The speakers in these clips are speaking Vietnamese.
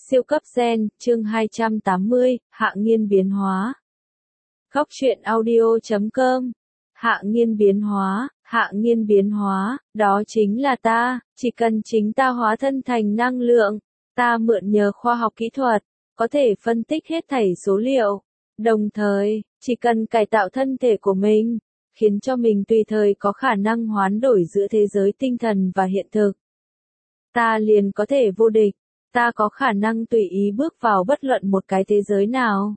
Siêu cấp gen, chương 280, Hạ Nghiên biến hóa. Góc truyện audio.com. Hạ Nghiên biến hóa, Hạ Nghiên biến hóa, đó chính là ta, chỉ cần chính ta hóa thân thành năng lượng, ta mượn nhờ khoa học kỹ thuật, có thể phân tích hết thảy số liệu, đồng thời, chỉ cần cải tạo thân thể của mình, khiến cho mình tùy thời có khả năng hoán đổi giữa thế giới tinh thần và hiện thực. Ta liền có thể vô địch. Ta có khả năng tùy ý bước vào bất luận một cái thế giới nào.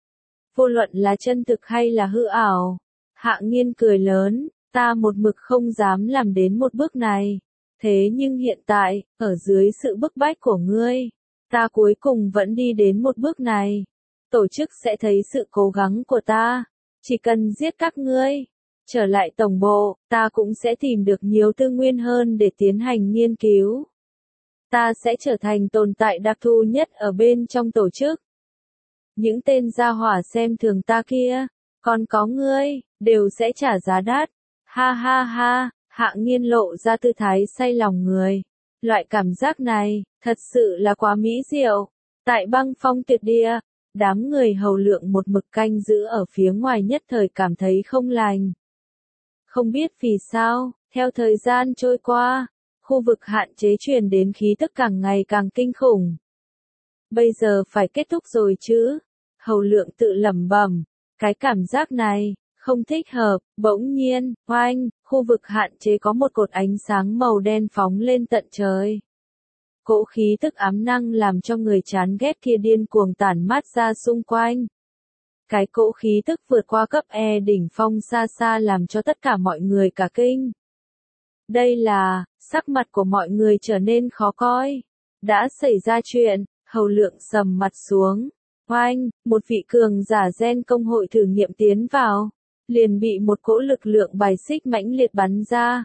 Vô luận là chân thực hay là hư ảo. Hạ Nghiên cười lớn, ta một mực không dám làm đến một bước này. Thế nhưng hiện tại, ở dưới sự bức bách của ngươi, ta cuối cùng vẫn đi đến một bước này. Tổ chức sẽ thấy sự cố gắng của ta. Chỉ cần giết các ngươi, trở lại tổng bộ, ta cũng sẽ tìm được nhiều tư nguyên hơn để tiến hành nghiên cứu. Ta sẽ trở thành tồn tại đặc thù nhất ở bên trong tổ chức. Những tên gia hỏa xem thường ta kia, còn có ngươi, đều sẽ trả giá đắt. Ha ha ha, Hạ Nghiên lộ ra tư thái say lòng người. Loại cảm giác này, thật sự là quá mỹ diệu. Tại băng phong tuyệt địa, đám người hầu lượng một mực canh giữ ở phía ngoài nhất thời cảm thấy không lành. Không biết vì sao, theo thời gian trôi qua, khu vực hạn chế truyền đến khí tức càng ngày càng kinh khủng. Bây giờ phải kết thúc rồi chứ? Hầu lượng tự lẩm bẩm, cái cảm giác này, không thích hợp, bỗng nhiên, oanh, khu vực hạn chế có một cột ánh sáng màu đen phóng lên tận trời. Cỗ khí tức ám năng làm cho người chán ghét kia điên cuồng tản mát ra xung quanh. Cái cỗ khí tức vượt qua cấp E đỉnh phong xa xa làm cho tất cả mọi người cả kinh. Đây là, sắc mặt của mọi người trở nên khó coi. Đã xảy ra chuyện, hầu lượng sầm mặt xuống. Oanh, một vị cường giả gen công hội thử nghiệm tiến vào. Liền bị một cỗ lực lượng bài xích mãnh liệt bắn ra.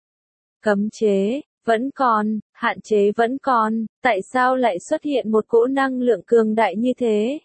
Cấm chế, vẫn còn, hạn chế vẫn còn, tại sao lại xuất hiện một cỗ năng lượng cường đại như thế?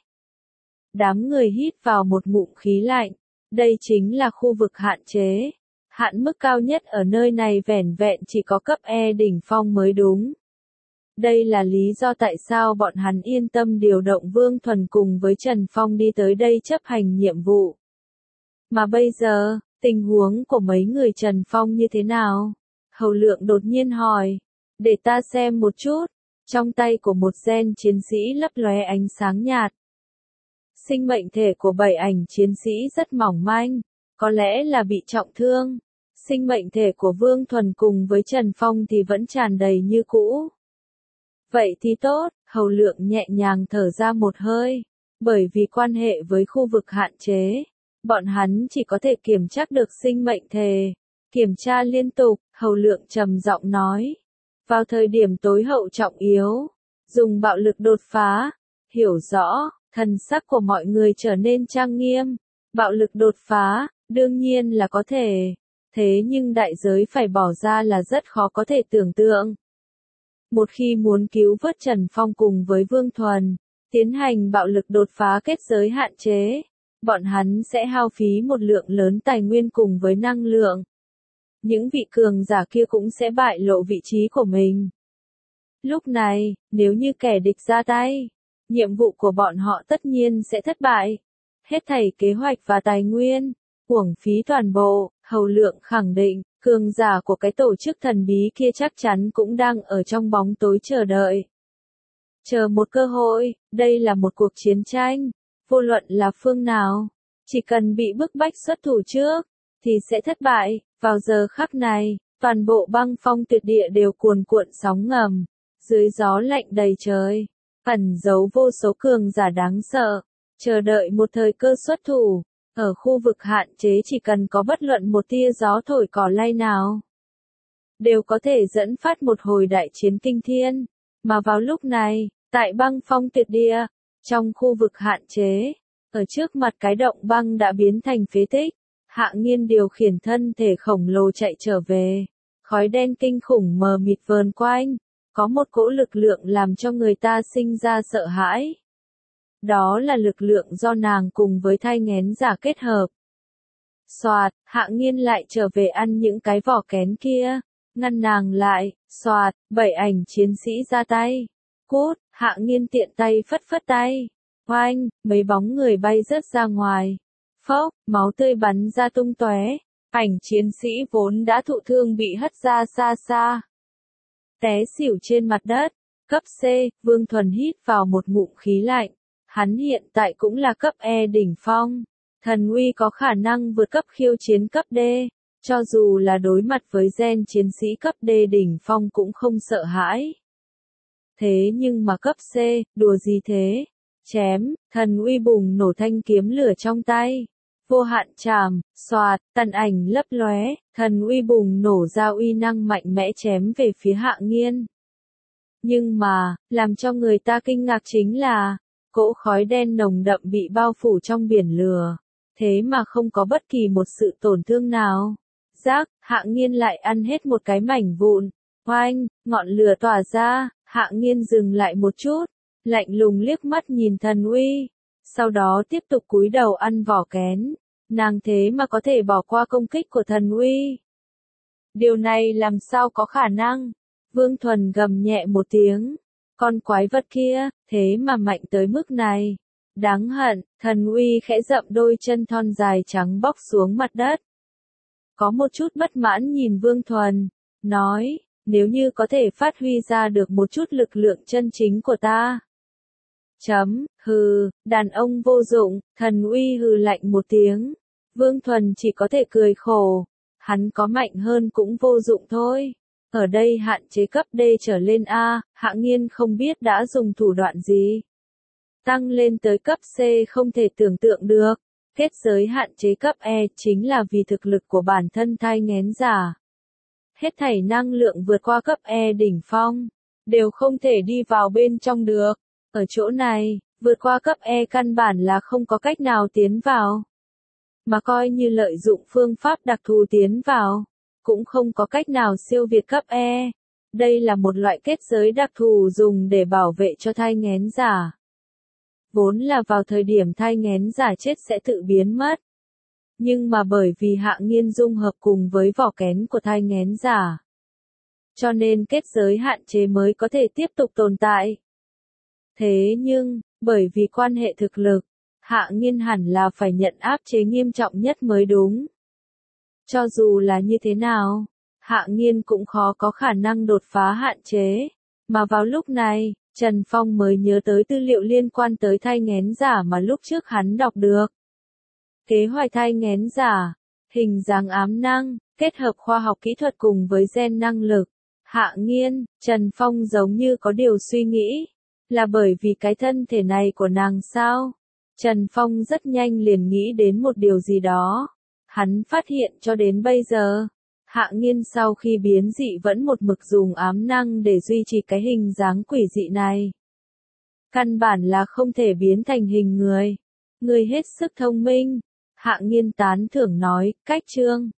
Đám người hít vào một ngụm khí lạnh. Đây chính là khu vực hạn chế. Hạn mức cao nhất ở nơi này vẻn vẹn chỉ có cấp E đỉnh phong mới đúng. Đây là lý do tại sao bọn hắn yên tâm điều động Vương Thuần cùng với Trần Phong đi tới đây chấp hành nhiệm vụ. Mà bây giờ, tình huống của mấy người Trần Phong như thế nào? Hầu lượng đột nhiên hỏi. Để ta xem một chút. Trong tay của một gen chiến sĩ lấp lóe ánh sáng nhạt. Sinh mệnh thể của 7 ảnh chiến sĩ rất mỏng manh. Có lẽ là bị trọng thương. Sinh mệnh thể của Vương Thuần cùng với Trần Phong thì vẫn tràn đầy như cũ. Vậy thì tốt, hầu lượng nhẹ nhàng thở ra một hơi. Bởi vì quan hệ với khu vực hạn chế, bọn hắn chỉ có thể kiểm tra được sinh mệnh thể. Kiểm tra liên tục, hầu lượng trầm giọng nói. Vào thời điểm tối hậu trọng yếu, dùng bạo lực đột phá. Hiểu rõ, thần sắc của mọi người trở nên trang nghiêm. Bạo lực đột phá, đương nhiên là có thể. Thế nhưng đại giới phải bỏ ra là rất khó có thể tưởng tượng. Một khi muốn cứu vớt Trần Phong cùng với Vương Thuần, tiến hành bạo lực đột phá kết giới hạn chế, bọn hắn sẽ hao phí một lượng lớn tài nguyên cùng với năng lượng. Những vị cường giả kia cũng sẽ bại lộ vị trí của mình. Lúc này, nếu như kẻ địch ra tay, nhiệm vụ của bọn họ tất nhiên sẽ thất bại. Hết thảy kế hoạch và tài nguyên, uổng phí toàn bộ, hầu lượng khẳng định, cường giả của cái tổ chức thần bí kia chắc chắn cũng đang ở trong bóng tối chờ đợi. Chờ một cơ hội, đây là một cuộc chiến tranh, vô luận là phương nào, chỉ cần bị bức bách xuất thủ trước, thì sẽ thất bại. Vào giờ khắc này, toàn bộ băng phong tuyệt địa đều cuồn cuộn sóng ngầm, dưới gió lạnh đầy trời, ẩn giấu vô số cường giả đáng sợ, chờ đợi một thời cơ xuất thủ. Ở khu vực hạn chế chỉ cần có bất luận một tia gió thổi cỏ lay nào, đều có thể dẫn phát một hồi đại chiến kinh thiên. Mà vào lúc này, tại băng phong tuyệt địa, trong khu vực hạn chế, ở trước mặt cái động băng đã biến thành phế tích, Hạ Nghiên điều khiển thân thể khổng lồ chạy trở về. Khói đen kinh khủng mờ mịt vờn quanh, có một cỗ lực lượng làm cho người ta sinh ra sợ hãi. Đó là lực lượng do nàng cùng với thai nghén giả kết hợp. Soạt, Hạ Nghiên lại trở về ăn những cái vỏ kén kia, ngăn nàng lại, soạt, 7 ảnh chiến sĩ ra tay. Cút, Hạ Nghiên tiện tay phất phất tay. Oanh, mấy bóng người bay rớt ra ngoài. Phốc, máu tươi bắn ra tung tóe. Ảnh chiến sĩ vốn đã thụ thương bị hất ra xa xa. Té xỉu trên mặt đất. Cấp C, Vương Thuần hít vào một ngụm khí lạnh. Hắn hiện tại cũng là cấp E đỉnh phong. Thần uy có khả năng vượt cấp khiêu chiến cấp D. Cho dù là đối mặt với gen chiến sĩ cấp D đỉnh phong cũng không sợ hãi. Thế nhưng mà cấp C, đùa gì thế? Chém, thần uy bùng nổ thanh kiếm lửa trong tay. Vô hạn trảm, xoạt, tàn ảnh lấp lóe, thần uy bùng nổ ra uy năng mạnh mẽ chém về phía Hạ Nghiên. Nhưng mà, làm cho người ta kinh ngạc chính là, cỗ khói đen nồng đậm bị bao phủ trong biển lửa. Thế mà không có bất kỳ một sự tổn thương nào. Rác, Hạ Nghiên lại ăn hết một cái mảnh vụn. Oanh, ngọn lửa tỏa ra, Hạ Nghiên dừng lại một chút, lạnh lùng liếc mắt nhìn thần uy. Sau đó tiếp tục cúi đầu ăn vỏ kén. Nàng thế mà có thể bỏ qua công kích của thần uy. Điều này làm sao có khả năng? Vương Thuần gầm nhẹ một tiếng. Con quái vật kia, thế mà mạnh tới mức này. Đáng hận, thần uy khẽ dậm đôi chân thon dài trắng bóc xuống mặt đất. Có một chút bất mãn nhìn Vương Thuần, nói, nếu như có thể phát huy ra được một chút lực lượng chân chính của ta. Hừ, đàn ông vô dụng, thần uy hừ lạnh một tiếng. Vương Thuần chỉ có thể cười khổ, hắn có mạnh hơn cũng vô dụng thôi. Ở đây hạn chế cấp D trở lên A, Hạ Nghiên không biết đã dùng thủ đoạn gì. Tăng lên tới cấp C không thể tưởng tượng được. Kết giới hạn chế cấp E chính là vì thực lực của bản thân thai nghén giả. Hết thảy năng lượng vượt qua cấp E đỉnh phong, đều không thể đi vào bên trong được. Ở chỗ này, vượt qua cấp E căn bản là không có cách nào tiến vào. Mà coi như lợi dụng phương pháp đặc thù tiến vào, cũng không có cách nào siêu việt cấp E. Đây là một loại kết giới đặc thù dùng để bảo vệ cho thai nghén giả. Vốn là vào thời điểm thai nghén giả chết sẽ tự biến mất. Nhưng mà bởi vì Hạ Nghiên dung hợp cùng với vỏ kén của thai nghén giả, cho nên kết giới hạn chế mới có thể tiếp tục tồn tại. Thế nhưng, bởi vì quan hệ thực lực, Hạ Nghiên hẳn là phải nhận áp chế nghiêm trọng nhất mới đúng. Cho dù là như thế nào, Hạ Nghiên cũng khó có khả năng đột phá hạn chế. Mà vào lúc này, Trần Phong mới nhớ tới tư liệu liên quan tới thai nghén giả mà lúc trước hắn đọc được. Kế hoạch thai nghén giả, hình dáng ám năng, kết hợp khoa học kỹ thuật cùng với gen năng lực. Hạ Nghiên, Trần Phong giống như có điều suy nghĩ. Là bởi vì cái thân thể này của nàng sao? Trần Phong rất nhanh liền nghĩ đến một điều gì đó. Hắn phát hiện cho đến bây giờ, Hạ Nghiên sau khi biến dị vẫn một mực dùng ám năng để duy trì cái hình dáng quỷ dị này. Căn bản là không thể biến thành hình người. Người hết sức thông minh. Hạ Nghiên tán thưởng nói, cách chương.